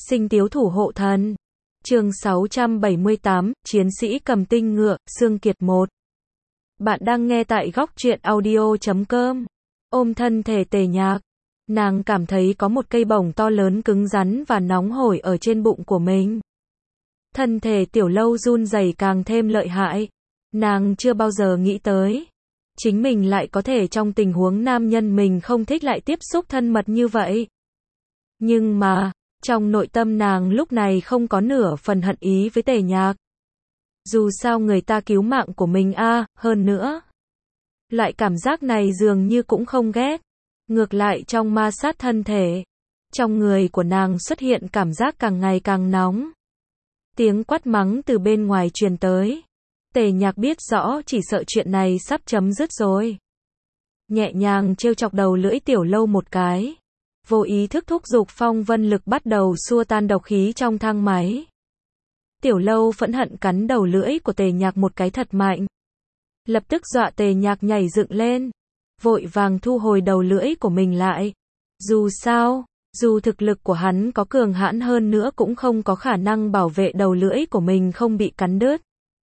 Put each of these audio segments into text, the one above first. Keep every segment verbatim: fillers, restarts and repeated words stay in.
Sinh tiếu thủ hộ thần. Chương sáu trăm bảy mươi tám, Chiến sĩ cầm tinh ngựa, Xương Kiệt một. Bạn đang nghe tại góc truyện audio chấm com. Ôm thân thể Tề Nhạc. Nàng cảm thấy có một cây bổng to lớn cứng rắn và nóng hổi ở trên bụng của mình. Thân thể Tiểu Lâu run rẩy càng thêm lợi hại. Nàng chưa bao giờ nghĩ tới. Chính mình lại có thể trong tình huống nam nhân mình không thích lại tiếp xúc thân mật như vậy. Nhưng mà, trong nội tâm nàng lúc này không có nửa phần hận ý với Tề Nhạc. Dù sao người ta cứu mạng của mình a, à, hơn nữa. Loại cảm giác này dường như cũng không ghét. Ngược lại trong ma sát thân thể. Trong người của nàng xuất hiện cảm giác càng ngày càng nóng. Tiếng quát mắng từ bên ngoài truyền tới. Tề Nhạc biết rõ chỉ sợ chuyện này sắp chấm dứt rồi. Nhẹ nhàng trêu chọc đầu lưỡi Tiểu Lâu một cái. Vô ý thức thúc giục phong vân lực bắt đầu xua tan độc khí trong thang máy. Tiểu Lâu phẫn hận cắn đầu lưỡi của Tề Nhạc một cái thật mạnh. Lập tức dọa Tề Nhạc nhảy dựng lên. Vội vàng thu hồi đầu lưỡi của mình lại. Dù sao, dù thực lực của hắn có cường hãn hơn nữa cũng không có khả năng bảo vệ đầu lưỡi của mình không bị cắn đứt.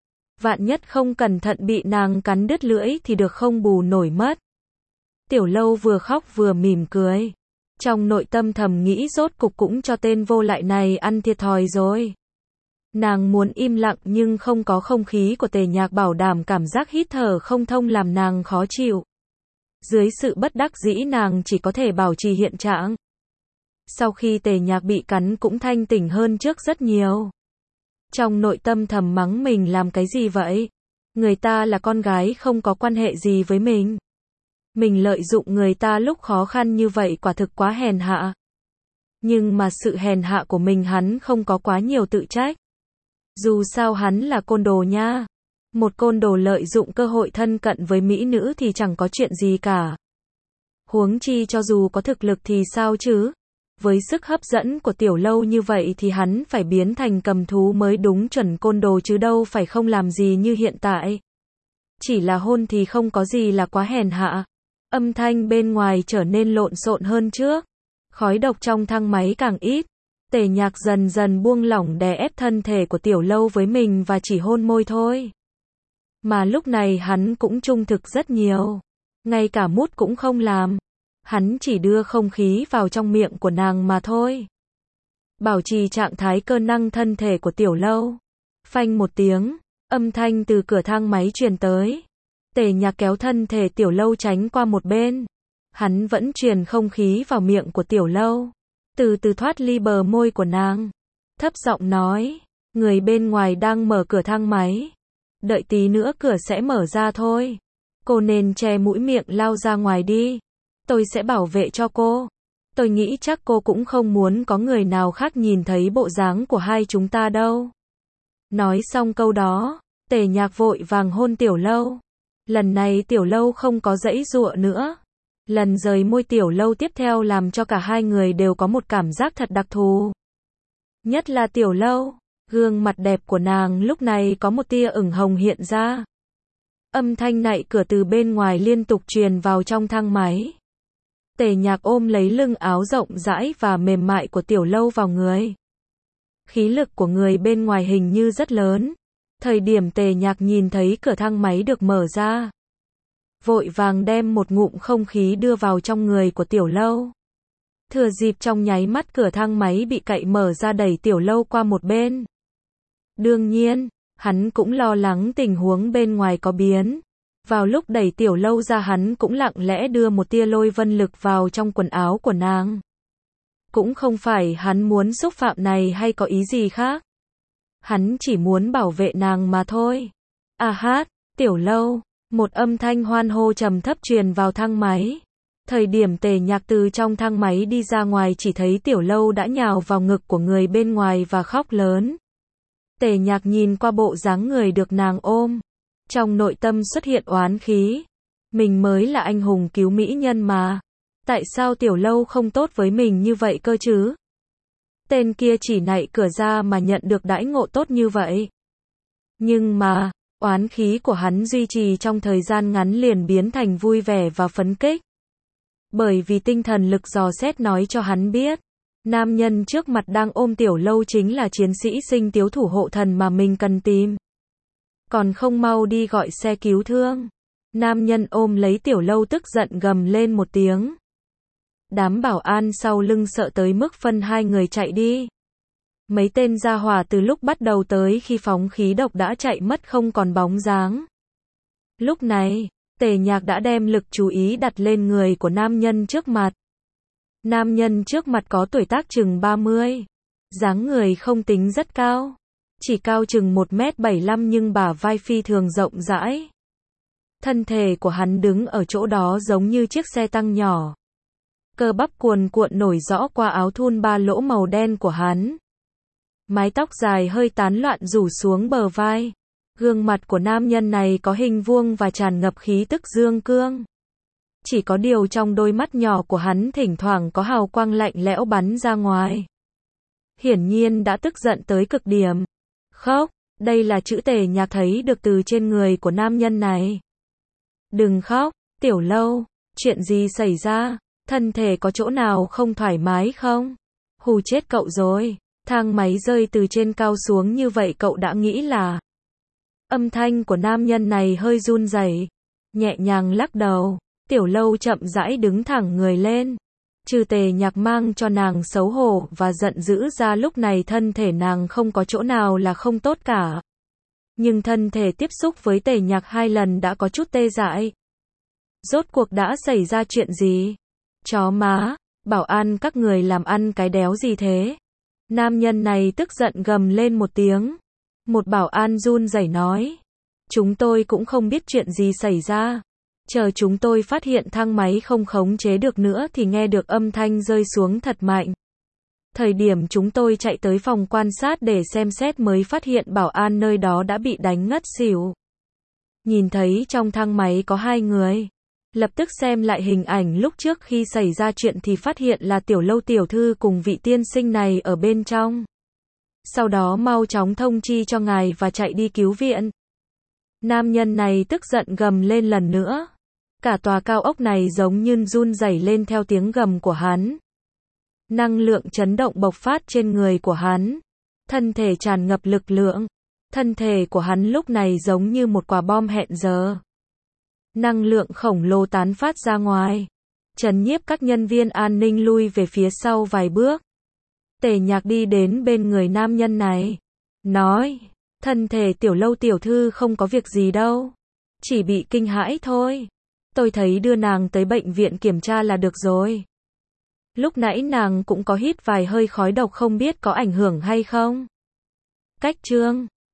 Vạn nhất không cẩn thận bị nàng cắn đứt lưỡi thì được không bù nổi mất. Tiểu Lâu vừa khóc vừa mỉm cười. Trong nội tâm thầm nghĩ rốt cục cũng cho tên vô lại này ăn thiệt thòi rồi. Nàng muốn im lặng nhưng không có không khí của Tề Nhạc bảo đảm cảm giác hít thở không thông làm nàng khó chịu. Dưới sự bất đắc dĩ nàng chỉ có thể bảo trì hiện trạng. Sau khi Tề Nhạc bị cắn cũng thanh tỉnh hơn trước rất nhiều. Trong nội tâm thầm mắng mình làm cái gì vậy? Người ta là con gái không có quan hệ gì với mình. Mình lợi dụng người ta lúc khó khăn như vậy quả thực quá hèn hạ. Nhưng mà sự hèn hạ của mình hắn không có quá nhiều tự trách. Dù sao hắn là côn đồ nha. Một côn đồ lợi dụng cơ hội thân cận với mỹ nữ thì chẳng có chuyện gì cả. Huống chi cho dù có thực lực thì sao chứ? Với sức hấp dẫn của Tiểu Lâu như vậy thì hắn phải biến thành cầm thú mới đúng chuẩn côn đồ chứ đâu phải không làm gì như hiện tại. Chỉ là hôn thì không có gì là quá hèn hạ. Âm thanh bên ngoài trở nên lộn xộn hơn trước. Khói độc trong thang máy càng ít. Tề Nhạc dần dần buông lỏng đè ép thân thể của Tiểu Lâu với mình và chỉ hôn môi thôi. Mà lúc này hắn cũng trung thực rất nhiều. Ngay cả mút cũng không làm. Hắn chỉ đưa không khí vào trong miệng của nàng mà thôi. Bảo trì trạng thái cơ năng thân thể của Tiểu Lâu. Phanh một tiếng, âm thanh từ cửa thang máy truyền tới. Tề Nhạc kéo thân thể Tiểu Lâu tránh qua một bên. Hắn vẫn truyền không khí vào miệng của Tiểu Lâu. Từ từ thoát ly bờ môi của nàng. Thấp giọng nói, người bên ngoài đang mở cửa thang máy. Đợi tí nữa cửa sẽ mở ra thôi. Cô nên che mũi miệng lao ra ngoài đi. Tôi sẽ bảo vệ cho cô. Tôi nghĩ chắc cô cũng không muốn có người nào khác nhìn thấy bộ dáng của hai chúng ta đâu. Nói xong câu đó, Tề Nhạc vội vàng hôn Tiểu Lâu. Lần này Tiểu Lâu không có giãy giụa nữa. Lần rời môi Tiểu Lâu tiếp theo làm cho cả hai người đều có một cảm giác thật đặc thù. Nhất là Tiểu Lâu, gương mặt đẹp của nàng lúc này có một tia ửng hồng hiện ra. Âm thanh nạy cửa từ bên ngoài liên tục truyền vào trong thang máy. Tề Nhạc ôm lấy lưng áo rộng rãi và mềm mại của Tiểu Lâu vào người. Khí lực của người bên ngoài hình như rất lớn. Thời điểm Tề Nhạc nhìn thấy cửa thang máy được mở ra. Vội vàng đem một ngụm không khí đưa vào trong người của Tiểu Lâu. Thừa dịp trong nháy mắt cửa thang máy bị cậy mở ra đẩy Tiểu Lâu qua một bên. Đương nhiên, hắn cũng lo lắng tình huống bên ngoài có biến. Vào lúc đẩy Tiểu Lâu ra hắn cũng lặng lẽ đưa một tia lôi vân lực vào trong quần áo của nàng. Cũng không phải hắn muốn xúc phạm này hay có ý gì khác. Hắn chỉ muốn bảo vệ nàng mà thôi. À hát, Tiểu Lâu, một âm thanh hoan hô trầm thấp truyền vào thang máy. Thời điểm Tề Nhạc từ trong thang máy đi ra ngoài chỉ thấy Tiểu Lâu đã nhào vào ngực của người bên ngoài và khóc lớn. Tề Nhạc nhìn qua bộ dáng người được nàng ôm. Trong nội tâm xuất hiện oán khí. Mình mới là anh hùng cứu mỹ nhân mà. Tại sao Tiểu Lâu không tốt với mình như vậy cơ chứ? Tên kia chỉ nạy cửa ra mà nhận được đãi ngộ tốt như vậy. Nhưng mà, oán khí của hắn duy trì trong thời gian ngắn liền biến thành vui vẻ và phấn kích. Bởi vì tinh thần lực dò xét nói cho hắn biết. Nam nhân trước mặt đang ôm Tiểu Lâu chính là chiến sĩ sinh tiếu thủ hộ thần mà mình cần tìm. Còn không mau đi gọi xe cứu thương. Nam nhân ôm lấy Tiểu Lâu tức giận gầm lên một tiếng. Đám bảo an sau lưng sợ tới mức phân hai người chạy đi. Mấy tên gia hỏa từ lúc bắt đầu tới khi phóng khí độc đã chạy mất không còn bóng dáng. Lúc này, Tề Nhạc đã đem lực chú ý đặt lên người của nam nhân trước mặt. Nam nhân trước mặt có tuổi tác chừng ba mươi. Dáng người không tính rất cao. Chỉ cao chừng một mét bảy mươi lăm nhưng bả vai phi thường rộng rãi. Thân thể của hắn đứng ở chỗ đó giống như chiếc xe tăng nhỏ. Cơ bắp cuồn cuộn nổi rõ qua áo thun ba lỗ màu đen của hắn. Mái tóc dài hơi tán loạn rủ xuống bờ vai. Gương mặt của nam nhân này có hình vuông và tràn ngập khí tức dương cương. Chỉ có điều trong đôi mắt nhỏ của hắn thỉnh thoảng có hào quang lạnh lẽo bắn ra ngoài. Hiển nhiên đã tức giận tới cực điểm. Khóc, đây là chữ Tề Nhạc thấy được từ trên người của nam nhân này. Đừng khóc, Tiểu Lâu, chuyện gì xảy ra, thân thể có chỗ nào không thoải mái không? Hù chết cậu rồi, thang máy rơi từ trên cao xuống như vậy cậu đã nghĩ là... Âm thanh của nam nhân này hơi run rẩy, nhẹ nhàng lắc đầu. Tiểu Lâu chậm rãi đứng thẳng người lên. Trừ Tề Nhạc mang cho nàng xấu hổ và giận dữ ra, lúc này thân thể nàng không có chỗ nào là không tốt cả. Nhưng thân thể tiếp xúc với Tề Nhạc hai lần đã có chút tê dại. Rốt cuộc đã xảy ra chuyện gì? Chó má, bảo an các người làm ăn cái đéo gì thế? Nam nhân này tức giận gầm lên một tiếng. Một bảo an run rẩy nói. Chúng tôi cũng không biết chuyện gì xảy ra. Chờ chúng tôi phát hiện thang máy không khống chế được nữa thì nghe được âm thanh rơi xuống thật mạnh. Thời điểm chúng tôi chạy tới phòng quan sát để xem xét mới phát hiện bảo an nơi đó đã bị đánh ngất xỉu. Nhìn thấy trong thang máy có hai người. Lập tức xem lại hình ảnh lúc trước khi xảy ra chuyện thì phát hiện là Tiểu Lâu tiểu thư cùng vị tiên sinh này ở bên trong. Sau đó mau chóng thông chi cho ngài và chạy đi cứu viện. Nam nhân này tức giận gầm lên lần nữa. Cả tòa cao ốc này giống như run rẩy lên theo tiếng gầm của hắn. Năng lượng chấn động bộc phát trên người của hắn. Thân thể tràn ngập lực lượng. Thân thể của hắn lúc này giống như một quả bom hẹn giờ. Năng lượng khổng lồ tán phát ra ngoài. Trấn nhiếp các nhân viên an ninh lui về phía sau vài bước. Tề Nhạc đi đến bên người nam nhân này. Nói, thân thể Tiểu Lâu tiểu thư không có việc gì đâu. Chỉ bị kinh hãi thôi. Tôi thấy đưa nàng tới bệnh viện kiểm tra là được rồi. Lúc nãy nàng cũng có hít vài hơi khói độc, không biết có ảnh hưởng hay không. Cách chương